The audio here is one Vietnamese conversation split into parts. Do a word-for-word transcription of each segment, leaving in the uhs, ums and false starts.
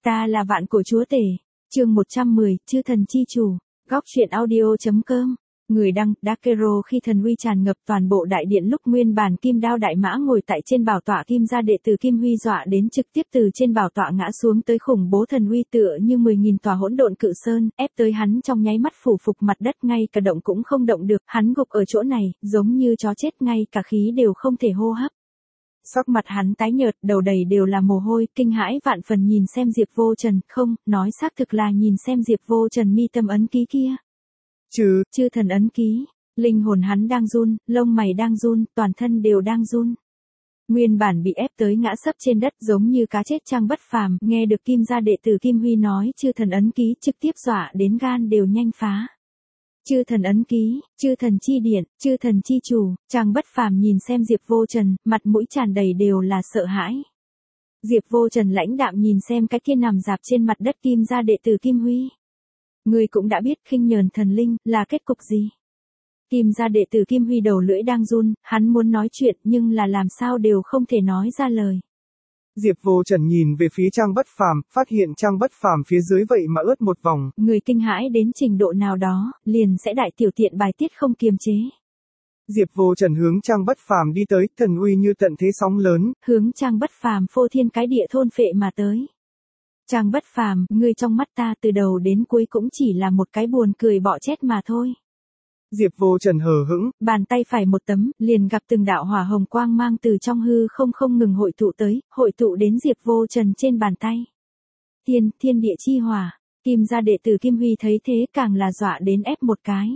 Ta là vạn cổ chúa tể. Chương một trăm mười, chư thần chi chủ. Góc truyện audio.com. Người đăng, Dakero khi thần uy tràn ngập toàn bộ đại điện lúc nguyên bản Kim Đao đại mã ngồi tại trên bảo tọa Kim gia đệ tử Kim Huy dọa đến trực tiếp từ trên bảo tọa ngã xuống tới khủng bố thần uy tựa như mười nghìn tòa hỗn độn cự sơn, ép tới hắn trong nháy mắt phủ phục mặt đất ngay cả động cũng không động được, hắn gục ở chỗ này, giống như chó chết ngay cả khí đều không thể hô hấp. Sắc mặt hắn tái nhợt, đầu đầy đều là mồ hôi, kinh hãi vạn phần nhìn xem Diệp Vô Trần, không, nói xác thực là nhìn xem Diệp Vô Trần mi tâm ấn ký kia. Trừ, chư thần ấn ký, linh hồn hắn đang run, lông mày đang run, toàn thân đều đang run. Nguyên bản bị ép tới ngã sấp trên đất giống như cá chết trang bất phàm, nghe được Kim gia đệ tử Kim Huy nói chư thần ấn ký trực tiếp dọa đến gan đều nhanh phá. Chư thần ấn ký, chư thần chi điện, chư thần chi chủ, Trang bất phàm nhìn xem Diệp Vô Trần, mặt mũi tràn đầy đều là sợ hãi. Diệp Vô Trần lãnh đạm nhìn xem cái kia nằm dạp trên mặt đất Kim gia đệ tử Kim Huy. Ngươi cũng đã biết khinh nhờn thần linh là kết cục gì. Kim gia đệ tử Kim Huy đầu lưỡi đang run, hắn muốn nói chuyện nhưng là làm sao đều không thể nói ra lời. Diệp Vô Trần nhìn về phía Trang bất phàm, phát hiện Trang bất phàm phía dưới vậy mà ướt một vòng. Người kinh hãi đến trình độ nào đó, liền sẽ đại tiểu tiện bài tiết không kiềm chế. Diệp Vô Trần hướng Trang bất phàm đi tới, thần uy như tận thế sóng lớn, hướng Trang bất phàm phô thiên cái địa thôn phệ mà tới. Trang bất phàm, ngươi trong mắt ta từ đầu đến cuối cũng chỉ là một cái buồn cười bọ chết mà thôi. Diệp Vô Trần hờ hững, bàn tay phải một tấm, liền gặp từng đạo hỏa hồng quang mang từ trong hư không không ngừng hội tụ tới, hội tụ đến Diệp Vô Trần trên bàn tay. Thiên, thiên địa chi hỏa, Kim gia đệ tử Kim Huy thấy thế càng là dọa đến ép một cái.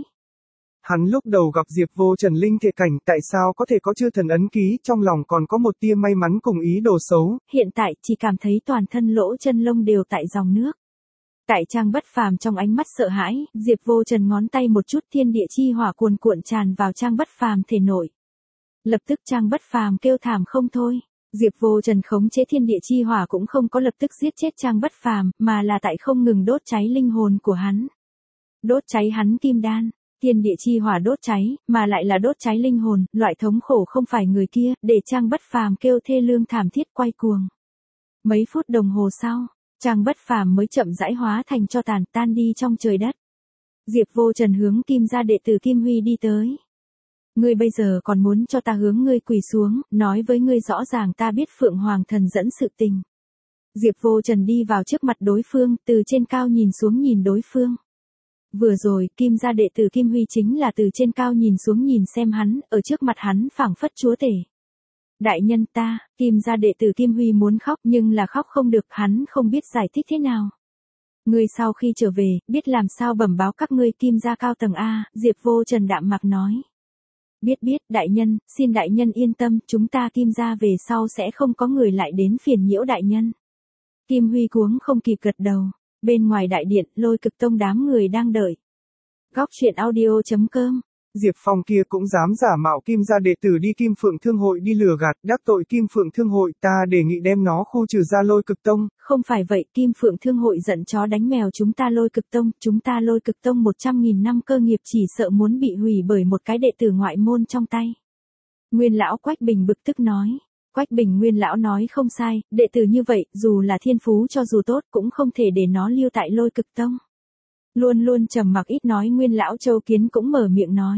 Hắn lúc đầu gặp Diệp Vô Trần linh thể cảnh, tại sao có thể có chư thần ấn ký, trong lòng còn có một tia may mắn cùng ý đồ xấu. Hiện tại chỉ cảm thấy toàn thân lỗ chân lông đều tại dòng nước. Tại Trang bất phàm trong ánh mắt sợ hãi, Diệp Vô Trần ngón tay một chút thiên địa chi hỏa cuồn cuộn tràn vào Trang bất phàm thể nội. Lập tức Trang bất phàm kêu thảm không thôi. Diệp Vô Trần khống chế thiên địa chi hỏa cũng không có lập tức giết chết Trang bất phàm, mà là tại không ngừng đốt cháy linh hồn của hắn. Đốt cháy hắn kim đan, thiên địa chi hỏa đốt cháy, mà lại là đốt cháy linh hồn, loại thống khổ không phải người kia, để Trang bất phàm kêu thê lương thảm thiết quay cuồng. Mấy phút đồng hồ sau, Trang bất phàm mới chậm rãi hóa thành tro tàn tan đi trong trời đất. Diệp Vô Trần hướng Kim gia đệ tử Kim Huy đi tới. Ngươi bây giờ còn muốn cho ta hướng ngươi quỳ xuống, nói với ngươi rõ ràng ta biết Phượng Hoàng thần dẫn sự tình. Diệp Vô Trần đi vào trước mặt đối phương, từ trên cao nhìn xuống nhìn đối phương. Vừa rồi, Kim gia đệ tử Kim Huy chính là từ trên cao nhìn xuống nhìn xem hắn, ở trước mặt hắn phảng phất chúa tể. Đại nhân ta, Kim gia đệ tử Kim Huy muốn khóc nhưng là khóc không được, hắn không biết giải thích thế nào. Ngươi sau khi trở về, biết làm sao bẩm báo các ngươi Kim gia cao tầng A, Diệp Vô Trần đạm mạc nói. Biết biết, đại nhân, xin đại nhân yên tâm, chúng ta Kim gia về sau sẽ không có người lại đến phiền nhiễu đại nhân. Kim Huy cuống không kịp gật đầu, bên ngoài đại điện, Lôi Cực Tông đám người đang đợi. Góc truyện audio.com. Diệp Phong kia cũng dám giả mạo Kim gia đệ tử đi Kim Phượng Thương hội đi lừa gạt, đắc tội Kim Phượng Thương hội, ta đề nghị đem nó khu trừ ra Lôi Cực Tông. Không phải vậy, Kim Phượng Thương hội giận chó đánh mèo chúng ta Lôi Cực Tông, chúng ta Lôi Cực Tông một trăm nghìn năm cơ nghiệp chỉ sợ muốn bị hủy bởi một cái đệ tử ngoại môn trong tay. Nguyên lão Quách Bình bực tức nói. Quách Bình Nguyên lão nói không sai, đệ tử như vậy, dù là thiên phú cho dù tốt cũng không thể để nó lưu tại Lôi Cực Tông. Luôn luôn trầm mặc ít nói Nguyên lão Châu Kiến cũng mở miệng nói.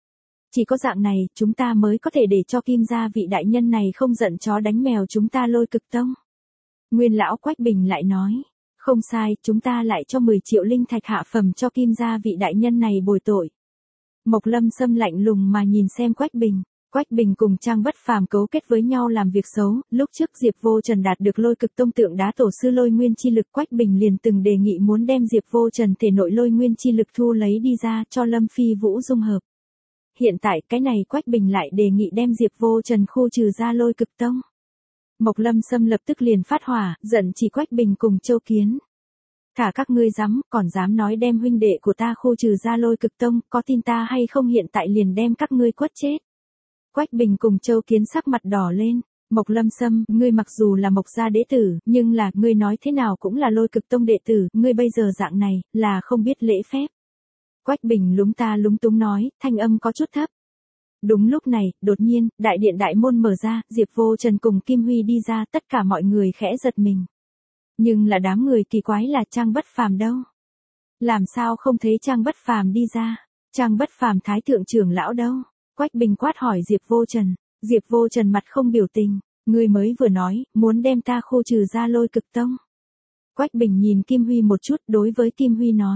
Chỉ có dạng này, chúng ta mới có thể để cho Kim gia vị đại nhân này không giận chó đánh mèo chúng ta Lôi Cực Tông. Nguyên lão Quách Bình lại nói. Không sai, chúng ta lại cho mười triệu linh thạch hạ phẩm cho Kim gia vị đại nhân này bồi tội. Mộc Lâm Sâm lạnh lùng mà nhìn xem Quách Bình. Quách Bình cùng Trang bất phàm cấu kết với nhau làm việc xấu, lúc trước Diệp Vô Trần đạt được Lôi Cực Tông tượng đá tổ sư lôi nguyên chi lực, Quách Bình liền từng đề nghị muốn đem Diệp Vô Trần thể nội lôi nguyên chi lực thu lấy đi ra cho Lâm Phi Vũ dung hợp. Hiện tại cái này Quách Bình lại đề nghị đem Diệp Vô Trần khu trừ ra Lôi Cực Tông. Mộc Lâm Sâm lập tức liền phát hỏa, giận chỉ Quách Bình cùng Châu Kiến. Thả các ngươi dám, còn dám nói đem huynh đệ của ta khu trừ ra Lôi Cực Tông, có tin ta hay không hiện tại liền đem các ngươi quất chết. Quách Bình cùng Châu Kiến sắc mặt đỏ lên. Mộc Lâm Sâm, ngươi mặc dù là Mộc gia đệ tử, nhưng là, ngươi nói thế nào cũng là Lôi Cực Tông đệ tử, ngươi bây giờ dạng này, là không biết lễ phép. Quách Bình lúng ta lúng túng nói, thanh âm có chút thấp. Đúng lúc này, đột nhiên, đại điện đại môn mở ra, Diệp Vô Trần cùng Kim Huy đi ra, tất cả mọi người khẽ giật mình. Nhưng là đám người kỳ quái là Trang Bất Phàm đâu? Làm sao không thấy Trang Bất Phàm đi ra? Trang Bất Phàm thái thượng trưởng lão đâu? Quách Bình quát hỏi Diệp Vô Trần. Diệp Vô Trần mặt không biểu tình, ngươi mới vừa nói, muốn đem ta khu trừ ra Lôi Cực Tông. Quách Bình nhìn Kim Huy một chút, đối với Kim Huy nói.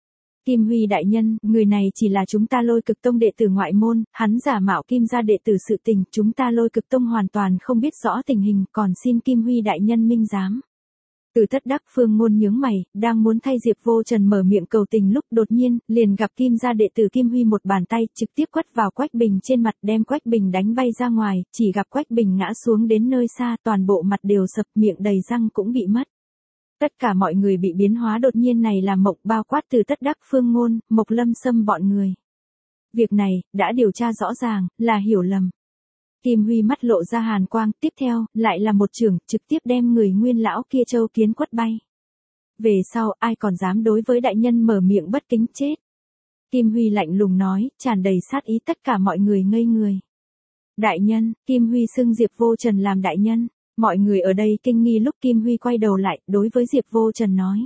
Kim Huy đại nhân, người này chỉ là chúng ta Lôi Cực Tông đệ tử ngoại môn, hắn giả mạo Kim gia đệ tử sự tình, chúng ta Lôi Cực Tông hoàn toàn không biết rõ tình hình, còn xin Kim Huy đại nhân minh giám. Từ Tất Đắc Phương Ngôn nhướng mày, đang muốn thay Diệp Vô Trần mở miệng cầu tình lúc đột nhiên, liền gặp Kim gia đệ tử Kim Huy một bàn tay trực tiếp quất vào Quách Bình trên mặt, đem Quách Bình đánh bay ra ngoài, chỉ gặp Quách Bình ngã xuống đến nơi xa, toàn bộ mặt đều sập, miệng đầy răng cũng bị mất. Tất cả mọi người bị biến hóa đột nhiên này làm mộng, bao quát Từ Tất Đắc Phương Ngôn, Mộc Lâm Sâm bọn người. Việc này, đã điều tra rõ ràng, là hiểu lầm. Kim Huy mắt lộ ra hàn quang, tiếp theo, lại là một chưởng, trực tiếp đem người Nguyên lão kia Châu Kiến quất bay. Về sau, ai còn dám đối với đại nhân mở miệng bất kính chết. Kim Huy lạnh lùng nói, tràn đầy sát ý, tất cả mọi người ngây người. Đại nhân, Kim Huy xưng Diệp Vô Trần làm đại nhân. Mọi người ở đây kinh nghi lúc Kim Huy quay đầu lại, đối với Diệp Vô Trần nói.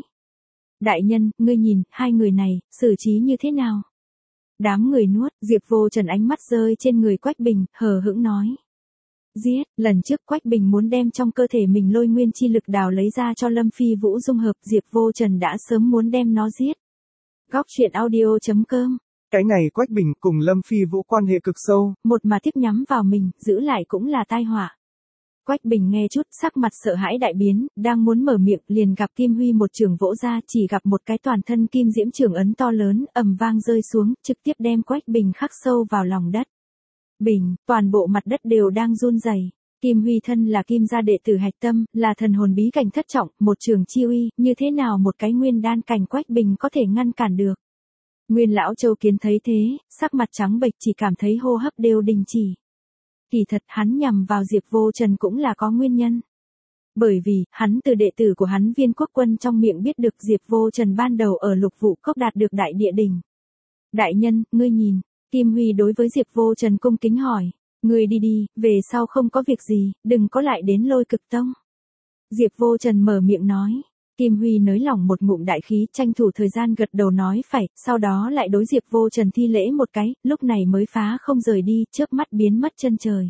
Đại nhân, ngươi nhìn, hai người này, xử trí như thế nào? Đám người nuốt, Diệp Vô Trần ánh mắt rơi trên người Quách Bình, hờ hững nói. Giết, lần trước Quách Bình muốn đem trong cơ thể mình lôi nguyên chi lực đào lấy ra cho Lâm Phi Vũ dung hợp, Diệp Vô Trần đã sớm muốn đem nó giết. Góc truyện audio chấm com. Cái này Quách Bình cùng Lâm Phi Vũ quan hệ cực sâu. Một mà tiếp nhắm vào mình, giữ lại cũng là tai họa. Quách Bình nghe chút, sắc mặt sợ hãi đại biến, đang muốn mở miệng, liền gặp Kim Huy một trường vỗ ra, chỉ gặp một cái toàn thân kim diễm trường ấn to lớn, ầm vang rơi xuống, trực tiếp đem Quách Bình khắc sâu vào lòng đất. Bình, toàn bộ mặt đất đều đang run rẩy. Kim Huy thân là Kim gia đệ tử hạch tâm, là thần hồn bí cảnh thất trọng, một trường chi uy, như thế nào một cái nguyên đan cảnh Quách Bình có thể ngăn cản được. Nguyên lão Châu Kiến thấy thế, sắc mặt trắng bệch, chỉ cảm thấy hô hấp đều đình chỉ. Kỳ thật hắn nhằm vào Diệp Vô Trần cũng là có nguyên nhân. Bởi vì, hắn từ đệ tử của hắn Viên Quốc Quân trong miệng biết được Diệp Vô Trần ban đầu ở Lục Vụ Cốc đạt được đại địa đỉnh. Đại nhân, ngươi nhìn, Kim Huy đối với Diệp Vô Trần cung kính hỏi, ngươi đi đi, về sau không có việc gì, đừng có lại đến Lôi Cực Tông. Diệp Vô Trần mở miệng nói. Kim Huy nới lỏng một ngụm đại khí, tranh thủ thời gian gật đầu nói phải, sau đó lại đối Diệp Vô Trần thi lễ một cái, lúc này mới phá không rời đi, chớp mắt biến mất chân trời.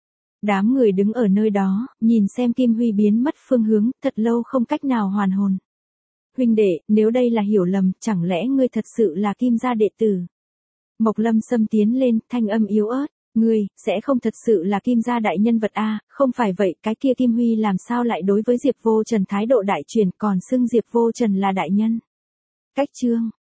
Đám người đứng ở nơi đó, nhìn xem Kim Huy biến mất phương hướng, thật lâu không cách nào hoàn hồn. Huynh đệ, nếu đây là hiểu lầm, chẳng lẽ ngươi thật sự là Kim gia đệ tử? Mộc Lâm Sâm tiến lên, thanh âm yếu ớt. Ngươi, sẽ không thật sự là Kim gia đại nhân vật a? Không phải vậy, cái kia Kim Huy làm sao lại đối với Diệp Vô Trần thái độ đại truyền, còn xưng Diệp Vô Trần là đại nhân. Cách chương.